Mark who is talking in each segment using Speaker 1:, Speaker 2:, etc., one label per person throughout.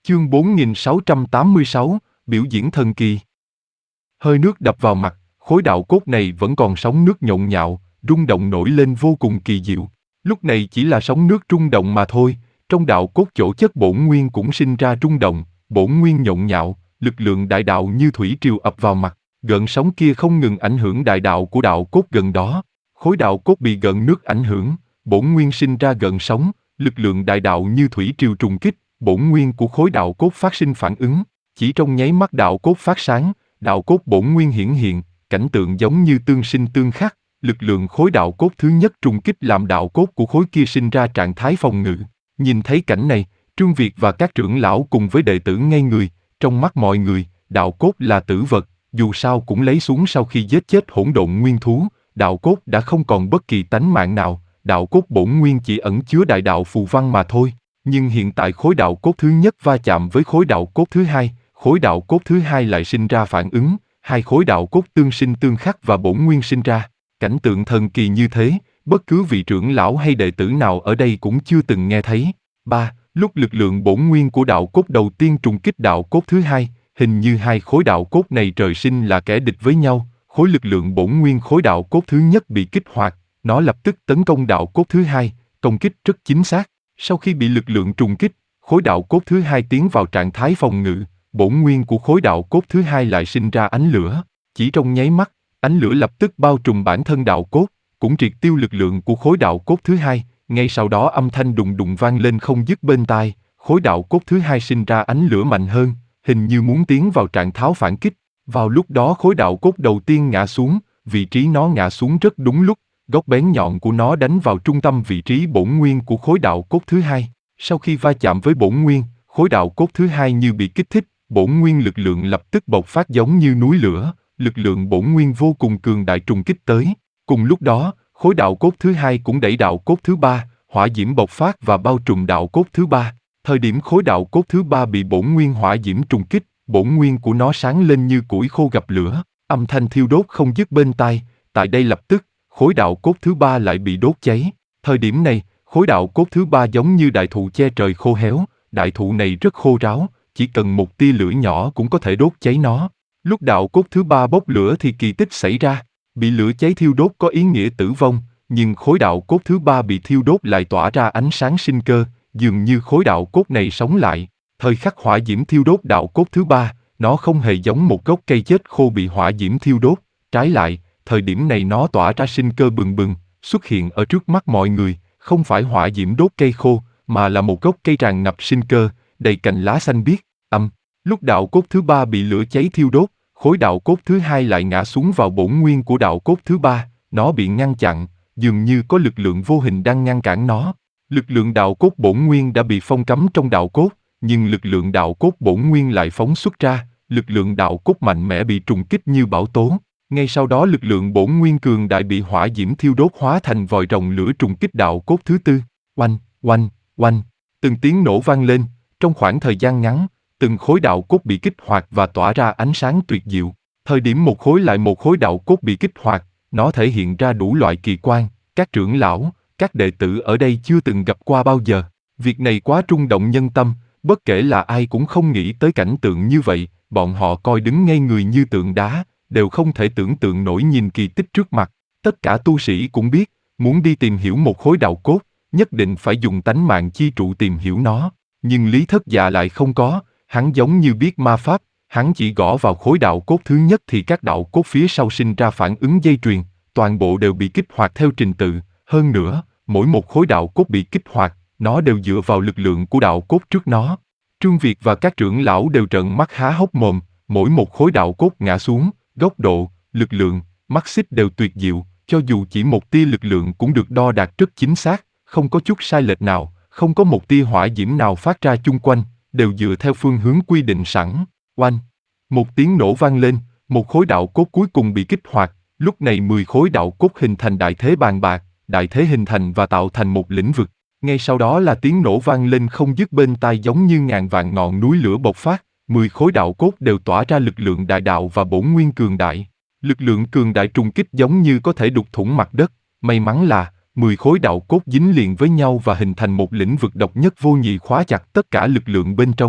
Speaker 1: Chương 4686, biểu diễn thần kỳ. Hơi nước đập vào mặt, khối đạo cốt này vẫn còn sóng nước nhộn nhạo, rung động nổi lên vô cùng kỳ diệu. Lúc này chỉ là sóng nước rung động mà thôi, trong đạo cốt chỗ chất bổn nguyên cũng sinh ra rung động, bổn nguyên nhộn nhạo, lực lượng đại đạo như thủy triều ập vào mặt, gợn sóng kia không ngừng ảnh hưởng đại đạo của đạo cốt gần đó. Khối đạo cốt bị gợn nước ảnh hưởng, bổn nguyên sinh ra gợn sóng, lực lượng đại đạo như thủy triều trùng kích, bổn nguyên của khối đạo cốt phát sinh phản ứng, chỉ trong nháy mắt đạo cốt phát sáng, đạo cốt bổn nguyên hiển hiện, cảnh tượng giống như tương sinh tương khắc, lực lượng khối đạo cốt thứ nhất trùng kích làm đạo cốt của khối kia sinh ra trạng thái phòng ngự. Nhìn thấy cảnh này, Trương Việt và các trưởng lão cùng với đệ tử ngây người, trong mắt mọi người, đạo cốt là tử vật, dù sao cũng lấy xuống sau khi giết chết hỗn độn nguyên thú, đạo cốt đã không còn bất kỳ tánh mạng nào, đạo cốt bổn nguyên chỉ ẩn chứa đại đạo phù văn mà thôi. Nhưng hiện tại khối đạo cốt thứ nhất va chạm với khối đạo cốt thứ hai, khối đạo cốt thứ hai lại sinh ra phản ứng, hai khối đạo cốt tương sinh tương khắc và bổn nguyên sinh ra. Cảnh tượng thần kỳ như thế, bất cứ vị trưởng lão hay đệ tử nào ở đây cũng chưa từng nghe thấy. 3. Lúc lực lượng bổn nguyên của đạo cốt đầu tiên trùng kích đạo cốt thứ hai, hình như hai khối đạo cốt này trời sinh là kẻ địch với nhau, khối lực lượng bổn nguyên khối đạo cốt thứ nhất bị kích hoạt, nó lập tức tấn công đạo cốt thứ hai, công kích rất chính xác. Sau khi bị lực lượng trùng kích, khối đạo cốt thứ hai tiến vào trạng thái phòng ngự, bổn nguyên của khối đạo cốt thứ hai lại sinh ra ánh lửa. Chỉ trong nháy mắt, ánh lửa lập tức bao trùm bản thân đạo cốt, cũng triệt tiêu lực lượng của khối đạo cốt thứ hai. Ngay sau đó âm thanh đùng đùng vang lên không dứt bên tai, khối đạo cốt thứ hai sinh ra ánh lửa mạnh hơn, hình như muốn tiến vào trạng thái phản kích. Vào lúc đó khối đạo cốt đầu tiên ngã xuống, vị trí nó ngã xuống rất đúng lúc. Góc bén nhọn của nó đánh vào trung tâm vị trí bổn nguyên của khối đạo cốt thứ hai. Sau khi va chạm với bổn nguyên, khối đạo cốt thứ hai như bị kích thích, bổn nguyên lực lượng lập tức bộc phát giống như núi lửa, lực lượng bổn nguyên vô cùng cường đại trùng kích tới. Cùng lúc đó, khối đạo cốt thứ hai cũng đẩy đạo cốt thứ ba, hỏa diễm bộc phát và bao trùm đạo cốt thứ ba. Thời điểm khối đạo cốt thứ ba bị bổn nguyên hỏa diễm trùng kích, bổn nguyên của nó sáng lên như củi khô gặp lửa, âm thanh thiêu đốt không dứt bên tai. Tại đây lập tức, khối đạo cốt thứ ba lại bị đốt cháy. Thời điểm này, khối đạo cốt thứ ba giống như đại thụ che trời khô héo, đại thụ này rất khô ráo, chỉ cần một tia lửa nhỏ cũng có thể đốt cháy nó. Lúc đạo cốt thứ ba bốc lửa thì kỳ tích xảy ra, bị lửa cháy thiêu đốt có ý nghĩa tử vong, nhưng khối đạo cốt thứ ba bị thiêu đốt lại tỏa ra ánh sáng sinh cơ, dường như khối đạo cốt này sống lại. Thời khắc hỏa diễm thiêu đốt đạo cốt thứ ba, nó không hề giống một gốc cây chết khô bị hỏa diễm thiêu đốt, trái lại, thời điểm này nó tỏa ra sinh cơ bừng bừng, xuất hiện ở trước mắt mọi người, không phải hỏa diễm đốt cây khô, mà là một gốc cây tràn ngập sinh cơ, đầy cành lá xanh biếc. Lúc đạo cốt thứ ba bị lửa cháy thiêu đốt, khối đạo cốt thứ hai lại ngã xuống vào bổn nguyên của đạo cốt thứ ba, nó bị ngăn chặn, dường như có lực lượng vô hình đang ngăn cản nó. Lực lượng đạo cốt bổn nguyên đã bị phong cấm trong đạo cốt, nhưng lực lượng đạo cốt bổn nguyên lại phóng xuất ra, lực lượng đạo cốt mạnh mẽ bị trùng kích như bão tố. Ngay sau đó lực lượng bổn nguyên cường đại bị hỏa diễm thiêu đốt hóa thành vòi rồng lửa trùng kích đạo cốt thứ tư. Oanh, oanh, oanh, từng tiếng nổ vang lên, trong khoảng thời gian ngắn, từng khối đạo cốt bị kích hoạt và tỏa ra ánh sáng tuyệt diệu. Thời điểm một khối lại một khối đạo cốt bị kích hoạt, nó thể hiện ra đủ loại kỳ quan, các trưởng lão, các đệ tử ở đây chưa từng gặp qua bao giờ. Việc này quá rung động nhân tâm, bất kể là ai cũng không nghĩ tới cảnh tượng như vậy, bọn họ coi đứng ngây người như tượng đá, đều không thể tưởng tượng nổi nhìn kỳ tích trước mặt. Tất cả tu sĩ cũng biết, muốn đi tìm hiểu một khối đạo cốt, nhất định phải dùng tánh mạng chi trụ tìm hiểu nó. Nhưng Lý Thất Dạ lại không có, hắn giống như biết ma pháp, hắn chỉ gõ vào khối đạo cốt thứ nhất thì các đạo cốt phía sau sinh ra phản ứng dây chuyền, toàn bộ đều bị kích hoạt theo trình tự. Hơn nữa, mỗi một khối đạo cốt bị kích hoạt, nó đều dựa vào lực lượng của đạo cốt trước nó. Trương Việt và các trưởng lão đều trợn mắt há hốc mồm, mỗi một khối đạo cốt ngã xuống, góc độ, lực lượng, mắt xích đều tuyệt diệu, cho dù chỉ một tia lực lượng cũng được đo đạc rất chính xác, không có chút sai lệch nào, không có một tia hỏa diễm nào phát ra chung quanh, đều dựa theo phương hướng quy định sẵn. Oanh! Một tiếng nổ vang lên, một khối đạo cốt cuối cùng bị kích hoạt, lúc này 10 khối đạo cốt hình thành đại thế bàn bạc, đại thế hình thành và tạo thành một lĩnh vực. Ngay sau đó là tiếng nổ vang lên không dứt bên tai giống như ngàn vạn ngọn núi lửa bộc phát, 10 khối đạo cốt đều tỏa ra lực lượng đại đạo và bổn nguyên cường đại. Lực lượng cường đại trùng kích giống như có thể đục thủng mặt đất, may mắn là 10 khối đạo cốt dính liền với nhau và hình thành một lĩnh vực độc nhất vô nhị khóa chặt tất cả lực lượng bên trong.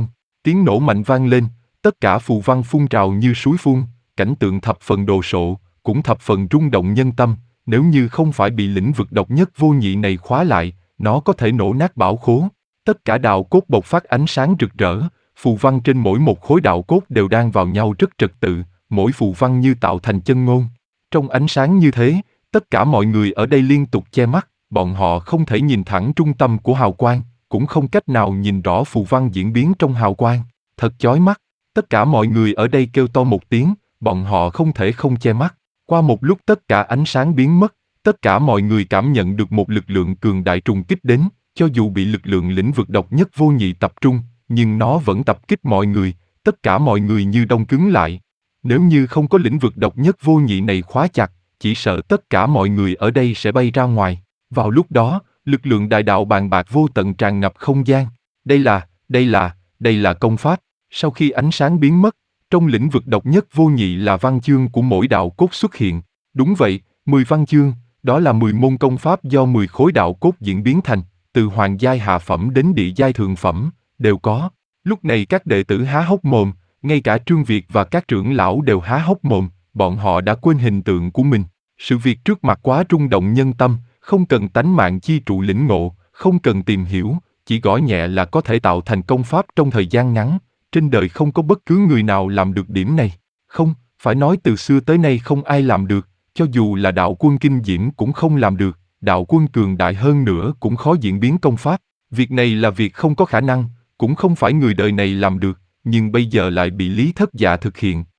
Speaker 1: tiếng nổ mạnh vang lên, tất cả phù văn phun trào như suối phun, cảnh tượng thập phần đồ sộ, cũng thập phần rung động nhân tâm, nếu như không phải bị lĩnh vực độc nhất vô nhị này khóa lại, nó có thể nổ nát bảo khố. Tất cả đạo cốt bộc phát ánh sáng rực rỡ, phù văn trên mỗi một khối đạo cốt đều đan vào nhau rất trật tự, mỗi phù văn như tạo thành chân ngôn. Trong ánh sáng như thế, tất cả mọi người ở đây liên tục che mắt, bọn họ không thể nhìn thẳng trung tâm của hào quang, cũng không cách nào nhìn rõ phù văn diễn biến trong hào quang. Thật chói mắt, tất cả mọi người ở đây kêu to một tiếng, bọn họ không thể không che mắt. Qua một lúc tất cả ánh sáng biến mất, tất cả mọi người cảm nhận được một lực lượng cường đại trùng kích đến, cho dù bị lực lượng lĩnh vực độc nhất vô nhị tập trung, nhưng nó vẫn tập kích mọi người, tất cả mọi người như đông cứng lại. Nếu như không có lĩnh vực độc nhất vô nhị này khóa chặt, chỉ sợ tất cả mọi người ở đây sẽ bay ra ngoài. Vào lúc đó, lực lượng đại đạo bàn bạc vô tận tràn ngập không gian. Đây là công pháp. Sau khi ánh sáng biến mất, trong lĩnh vực độc nhất vô nhị là văn chương của mỗi đạo cốt xuất hiện. Đúng vậy, 10 văn chương, đó là 10 môn công pháp do 10 khối đạo cốt diễn biến thành, từ hoàng giai hạ phẩm đến địa giai thượng phẩm, đều có. Lúc này các đệ tử há hốc mồm, ngay cả Trương Việt và các trưởng lão đều há hốc mồm, bọn họ đã quên hình tượng của mình. Sự việc trước mặt quá rung động nhân tâm, không cần tánh mạng chi trụ lĩnh ngộ, không cần tìm hiểu, chỉ gõ nhẹ là có thể tạo thành công pháp trong thời gian ngắn. Trên đời không có bất cứ người nào làm được điểm này. Không, phải nói từ xưa tới nay không ai làm được, cho dù là đạo quân kinh diễm cũng không làm được, đạo quân cường đại hơn nữa cũng khó diễn biến công pháp. Việc này là việc không có khả năng, cũng không phải người đời này làm được, nhưng bây giờ lại bị Lý Thất Dạ thực hiện.